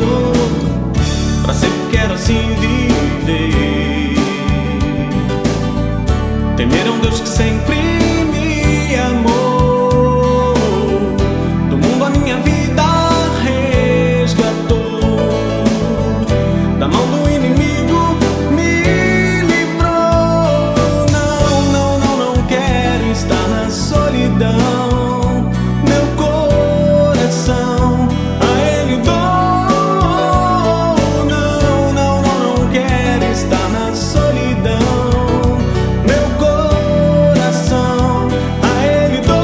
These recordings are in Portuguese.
sou. Pra sempre quero assim viver. Temer a um Deus que sempre me amou. Do mundo a minha vida resgatou. Da mão do inimigo me livrou. Não, não, não, não quero estar na solidão. Meu coração a Ele dou. Não, não, não, não quero estar na solidão. Meu coração a Ele dou.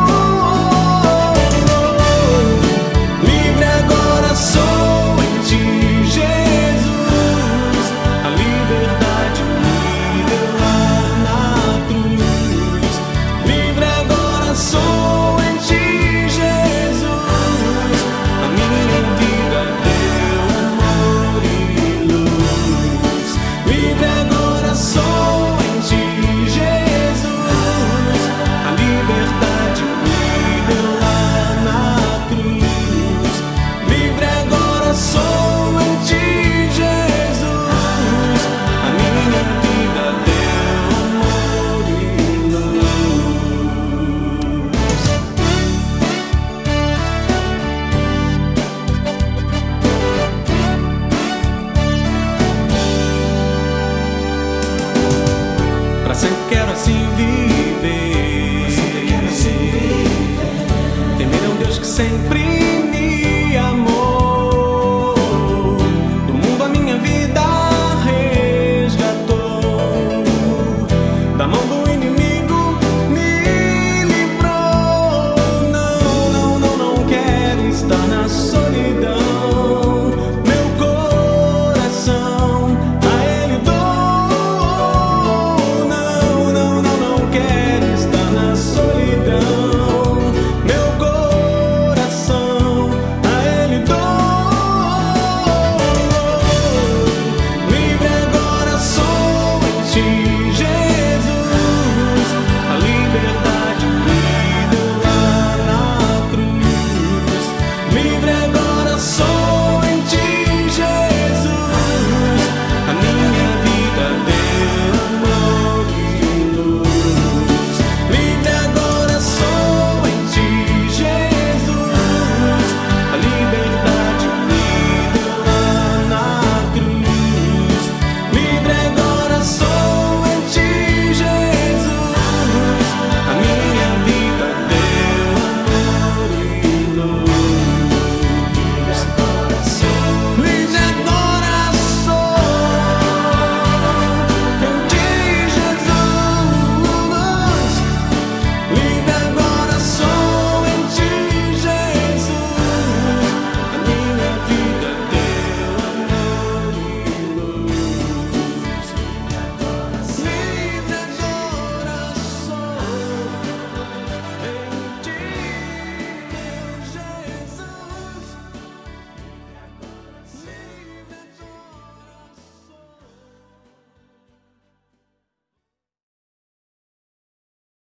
Livre agora sou em Ti, Jesus. A liberdade me deu lá na cruz. Livre agora sou em Ti, Jesus. A minha vida deu amor e luz. Livre agora sou em Ti, Jesus. A liberdade me deu lá na cruz. Livre agora sou em Ti, Jesus. A minha vida deu amor e luz. Pra sempre quero assim viver. Temer a um Deus que sempre